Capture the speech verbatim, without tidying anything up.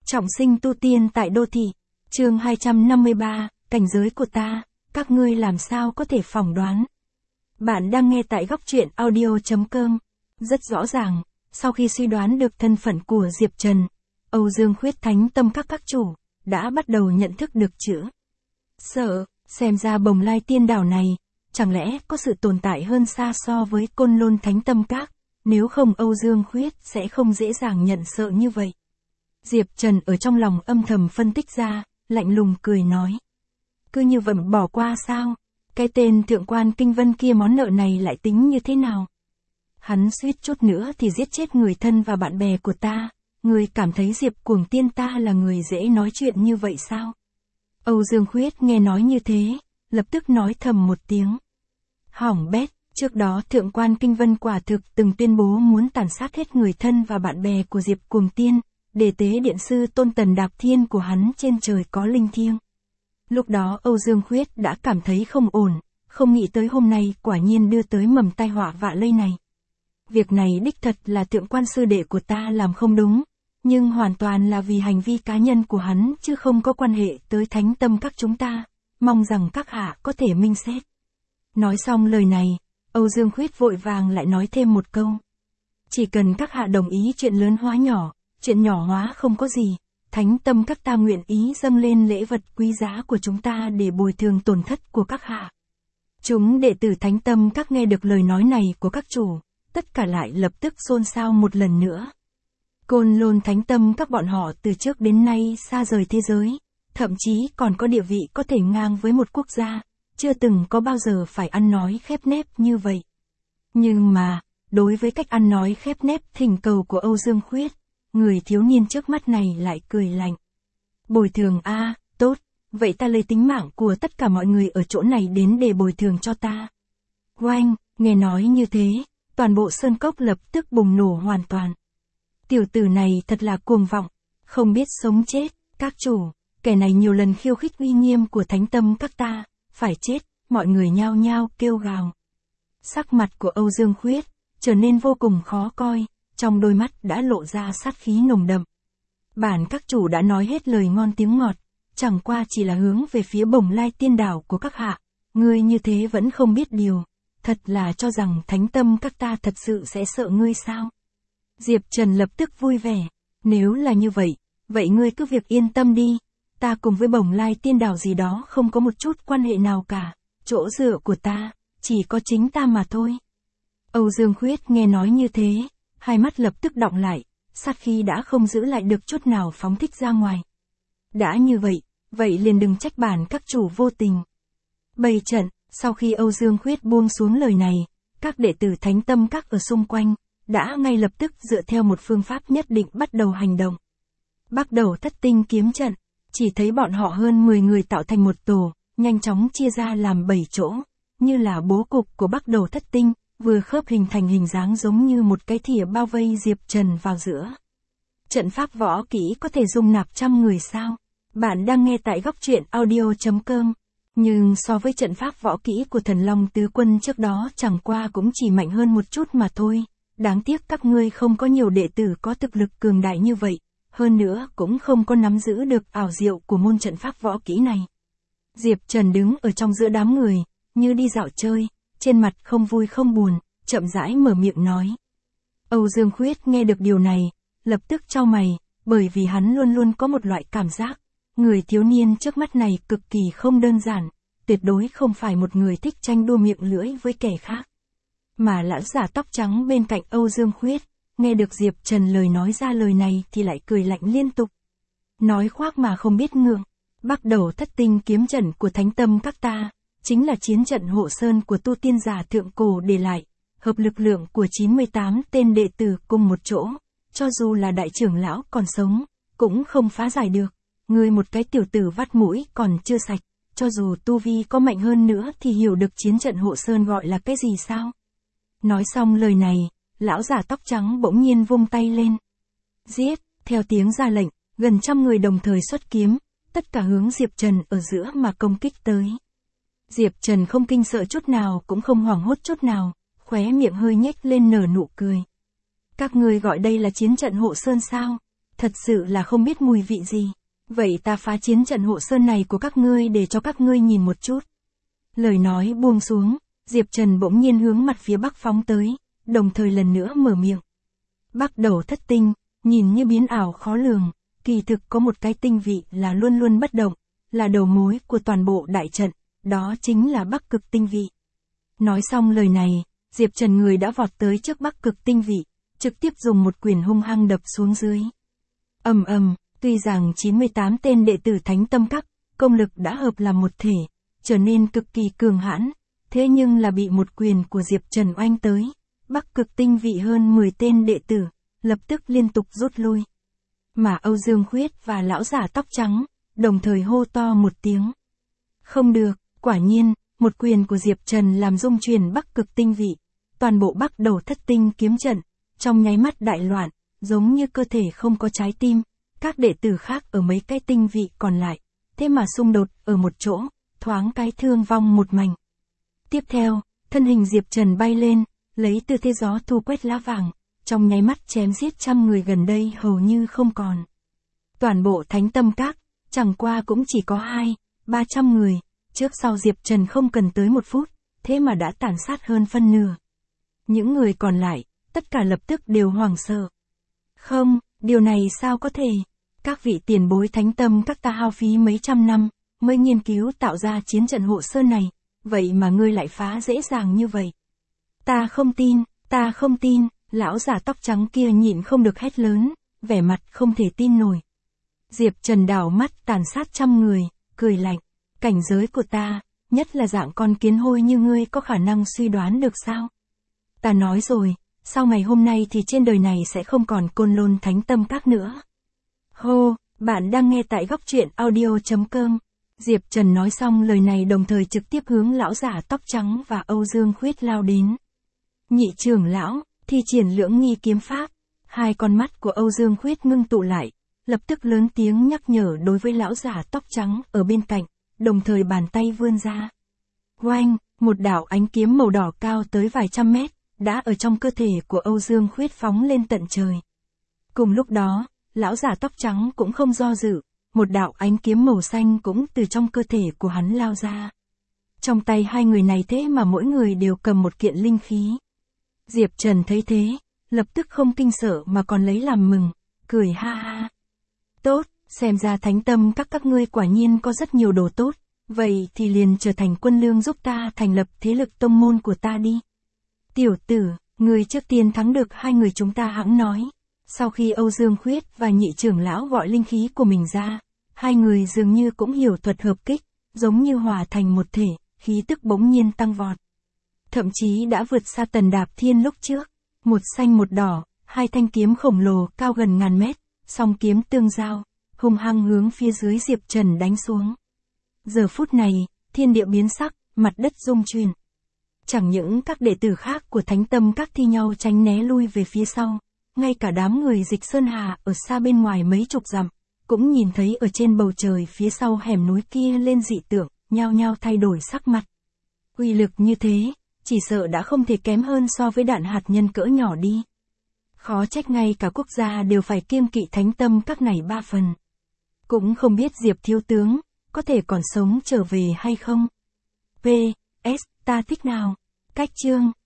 Trọng sinh tu tiên tại đô thị. Chương hai trăm năm mươi ba, cảnh giới của ta, các ngươi làm sao có thể phỏng đoán. Bạn đang nghe tại góc truyện audio chấm com. Rất rõ ràng, sau khi suy đoán được thân phận của Diệp Trần, Âu Dương Khuyết thánh tâm các các chủ, đã bắt đầu nhận thức được chữ sợ, xem ra Bồng Lai tiên đảo này, chẳng lẽ có sự tồn tại hơn xa so với Côn Lôn thánh tâm các, nếu không Âu Dương Khuyết sẽ không dễ dàng nhận sợ như vậy. Diệp Trần ở trong lòng âm thầm phân tích ra, lạnh lùng cười nói. Cứ như vậy bỏ qua sao? Cái tên thượng quan Kinh Vân kia món nợ này lại tính như thế nào? Hắn suýt chút nữa thì giết chết người thân và bạn bè của ta, người cảm thấy Diệp Cuồng Tiên ta là người dễ nói chuyện như vậy sao? Âu Dương Khuyết nghe nói như thế, lập tức nói thầm một tiếng. Hỏng bét, trước đó thượng quan Kinh Vân quả thực từng tuyên bố muốn tàn sát hết người thân và bạn bè của Diệp Cuồng Tiên, để tế điện sư Tôn Tần Đạp Thiên của hắn trên trời có linh thiêng. Lúc đó Âu Dương Khuyết đã cảm thấy không ổn, không nghĩ tới hôm nay quả nhiên đưa tới mầm tai họa vạ lây này. Việc này đích thật là thượng quan sư đệ của ta làm không đúng, nhưng hoàn toàn là vì hành vi cá nhân của hắn chứ không có quan hệ tới thánh tâm các chúng ta, mong rằng các hạ có thể minh xét. Nói xong lời này, Âu Dương Khuyết vội vàng lại nói thêm một câu. Chỉ cần các hạ đồng ý chuyện lớn hóa nhỏ, chuyện nhỏ hóa không có gì, thánh tâm các ta nguyện ý dâng lên lễ vật quý giá của chúng ta để bồi thường tổn thất của các hạ. Chúng đệ tử thánh tâm các nghe được lời nói này của các chủ, tất cả lại lập tức xôn xao một lần nữa. Côn Lôn thánh tâm các bọn họ từ trước đến nay xa rời thế giới, thậm chí còn có địa vị có thể ngang với một quốc gia, chưa từng có bao giờ phải ăn nói khép nép như vậy. Nhưng mà, đối với cách ăn nói khép nép thỉnh cầu của Âu Dương Khuyết, người thiếu niên trước mắt này lại cười lạnh. Bồi thường a, à, tốt, vậy ta lấy tính mạng của tất cả mọi người ở chỗ này đến để bồi thường cho ta. Oanh, nghe nói như thế, toàn bộ sơn cốc lập tức bùng nổ hoàn toàn. Tiểu tử này thật là cuồng vọng, không biết sống chết, các chủ, kẻ này nhiều lần khiêu khích uy nghiêm của thánh tâm các ta, phải chết, mọi người nhao nhao kêu gào. Sắc mặt của Âu Dương Khuyết trở nên vô cùng khó coi, trong đôi mắt đã lộ ra sát khí nồng đậm. Bản các chủ đã nói hết lời ngon tiếng ngọt, chẳng qua chỉ là hướng về phía Bồng Lai tiên đảo của các hạ, ngươi như thế vẫn không biết điều, thật là cho rằng thánh tâm các ta thật sự sẽ sợ ngươi sao? Diệp Trần lập tức vui vẻ, nếu là như vậy, vậy ngươi cứ việc yên tâm đi, ta cùng với Bồng Lai tiên đảo gì đó không có một chút quan hệ nào cả, chỗ dựa của ta, chỉ có chính ta mà thôi. Âu Dương Khuyết nghe nói như thế, hai mắt lập tức đọng lại, sát khí đã không giữ lại được chút nào phóng thích ra ngoài. Đã như vậy, vậy liền đừng trách bản các chủ vô tình. Bày trận, sau khi Âu Dương Khuyết buông xuống lời này, các đệ tử thánh tâm các ở xung quanh, đã ngay lập tức dựa theo một phương pháp nhất định bắt đầu hành động. Bắt đầu thất tinh kiếm trận, chỉ thấy bọn họ hơn mười người tạo thành một tổ, nhanh chóng chia ra làm bảy chỗ, như là bố cục của bắt đầu thất tinh, vừa khớp hình thành hình dáng giống như một cái thìa bao vây Diệp Trần vào giữa. Trận pháp võ kỹ có thể dung nạp trăm người sao? Bạn đang nghe tại góc truyện audio chấm com. Nhưng so với trận pháp võ kỹ của thần Long Tứ Quân trước đó chẳng qua cũng chỉ mạnh hơn một chút mà thôi. Đáng tiếc các ngươi không có nhiều đệ tử có thực lực cường đại như vậy, hơn nữa cũng không có nắm giữ được ảo diệu của môn trận pháp võ kỹ này. Diệp Trần đứng ở trong giữa đám người, như đi dạo chơi, trên mặt không vui không buồn, chậm rãi mở miệng nói. Âu Dương Khuyết nghe được điều này, lập tức chau mày, bởi vì hắn luôn luôn có một loại cảm giác, người thiếu niên trước mắt này cực kỳ không đơn giản, tuyệt đối không phải một người thích tranh đua miệng lưỡi với kẻ khác. Mà lão giả tóc trắng bên cạnh Âu Dương Khuyết, nghe được Diệp Trần lời nói ra lời này thì lại cười lạnh liên tục. Nói khoác mà không biết ngượng, bắt đầu thất tinh kiếm trận của thánh tâm các ta, chính là chiến trận hộ sơn của tu tiên giả thượng cổ để lại, hợp lực lượng của chín mươi tám tên đệ tử cùng một chỗ, cho dù là đại trưởng lão còn sống, cũng không phá giải được, ngươi một cái tiểu tử vắt mũi còn chưa sạch, cho dù tu vi có mạnh hơn nữa thì hiểu được chiến trận hộ sơn gọi là cái gì sao? Nói xong lời này, lão giả tóc trắng bỗng nhiên vung tay lên. Giết, theo tiếng ra lệnh, gần trăm người đồng thời xuất kiếm, tất cả hướng Diệp Trần ở giữa mà công kích tới. Diệp Trần không kinh sợ chút nào cũng không hoảng hốt chút nào, khóe miệng hơi nhếch lên nở nụ cười. Các ngươi gọi đây là chiến trận hộ sơn sao? thật sự là không biết mùi vị gì. Vậy ta phá chiến trận hộ sơn này của các ngươi để cho các ngươi nhìn một chút. Lời nói buông xuống, Diệp Trần bỗng nhiên hướng mặt phía bắc phóng tới, đồng thời lần nữa mở miệng. Bắc đầu thất tinh, nhìn như biến ảo khó lường, kỳ thực có một cái tinh vị là luôn luôn bất động, là đầu mối của toàn bộ đại trận, đó chính là Bắc Cực tinh vị. Nói xong lời này, Diệp Trần người đã vọt tới trước Bắc Cực tinh vị, trực tiếp dùng một quyền hung hăng đập xuống dưới. Ầm ầm, tuy rằng chín mươi tám tên đệ tử Thánh Tâm Các, công lực đã hợp làm một thể, trở nên cực kỳ cường hãn, thế nhưng là bị một quyền của Diệp Trần oanh tới, Bắc Cực tinh vị hơn mười tên đệ tử, lập tức liên tục rút lui. Mà Âu Dương Khuyết và lão giả tóc trắng, đồng thời hô to một tiếng. Không được, quả nhiên, một quyền của Diệp Trần làm rung chuyển Bắc Cực tinh vị, toàn bộ Bắc đầu thất tinh kiếm trận, trong nháy mắt đại loạn, giống như cơ thể không có trái tim, các đệ tử khác ở mấy cái tinh vị còn lại, thế mà xung đột ở một chỗ, thoáng cái thương vong một mảnh. Tiếp theo, thân hình Diệp Trần bay lên, lấy tư thế gió thu quét lá vàng, trong nháy mắt chém giết trăm người gần đây hầu như không còn. Toàn bộ Thánh Tâm Các, chẳng qua cũng chỉ có hai, ba trăm người, trước sau Diệp Trần không cần tới một phút, thế mà đã tàn sát hơn phân nửa. Những người còn lại, tất cả lập tức đều hoảng sợ. Không, điều này sao có thể? Các vị tiền bối Thánh Tâm Các ta hao phí mấy trăm năm, mới nghiên cứu tạo ra chiến trận hộ sơn này, vậy mà ngươi lại phá dễ dàng như vậy. Ta không tin, ta không tin, lão giả tóc trắng kia nhịn không được hét lớn, vẻ mặt không thể tin nổi. Diệp Trần đảo mắt tàn sát trăm người, cười lạnh, cảnh giới của ta, nhất là dạng con kiến hôi như ngươi có khả năng suy đoán được sao? Ta nói rồi, sau ngày hôm nay thì trên đời này sẽ không còn Côn Lôn Thánh Tâm Các nữa. Hô, bạn đang nghe tại góc truyện audio chấm com. Diệp Trần nói xong lời này đồng thời trực tiếp hướng lão giả tóc trắng và Âu Dương Khuyết lao đến. Nhị trưởng lão, thi triển lưỡng nghi kiếm pháp, hai con mắt của Âu Dương Khuyết ngưng tụ lại, lập tức lớn tiếng nhắc nhở đối với lão giả tóc trắng ở bên cạnh, đồng thời bàn tay vươn ra. Oanh, một đạo ánh kiếm màu đỏ cao tới vài trăm mét, đã ở trong cơ thể của Âu Dương Khuyết phóng lên tận trời. Cùng lúc đó, lão giả tóc trắng cũng không do dự, một đạo ánh kiếm màu xanh cũng từ trong cơ thể của hắn lao ra. Trong tay hai người này thế mà mỗi người đều cầm một kiện linh khí. Diệp Trần thấy thế, lập tức không kinh sợ mà còn lấy làm mừng, cười ha ha. Tốt, xem ra Thánh Tâm Các các ngươi quả nhiên có rất nhiều đồ tốt, vậy thì liền trở thành quân lương giúp ta thành lập thế lực tông môn của ta đi. Tiểu tử, người trước tiên thắng được hai người chúng ta hẵng nói. Sau khi Âu Dương Khuyết và nhị trưởng lão gọi linh khí của mình ra, hai người dường như cũng hiểu thuật hợp kích, giống như hòa thành một thể, khí tức bỗng nhiên tăng vọt. Thậm chí đã vượt xa Tần Đạp Thiên lúc trước, một xanh một đỏ, hai thanh kiếm khổng lồ cao gần ngàn mét, song kiếm tương giao, hung hăng hướng phía dưới Diệp Trần đánh xuống. Giờ phút này, thiên địa biến sắc, mặt đất rung chuyển. Chẳng những các đệ tử khác của Thánh Tâm Các thi nhau tránh né lui về phía sau, ngay cả đám người Dịch Sơn Hà ở xa bên ngoài mấy chục dặm, cũng nhìn thấy ở trên bầu trời phía sau hẻm núi kia lên dị tượng, nhao nhao thay đổi sắc mặt. Uy lực như thế, chỉ sợ đã không thể kém hơn so với đạn hạt nhân cỡ nhỏ đi. Khó trách ngay cả quốc gia đều phải kiêng kỵ Thánh Tâm Các này ba phần. Cũng không biết Diệp thiếu tướng, có thể còn sống trở về hay không? P. S. Ta thích nào? Cách chương.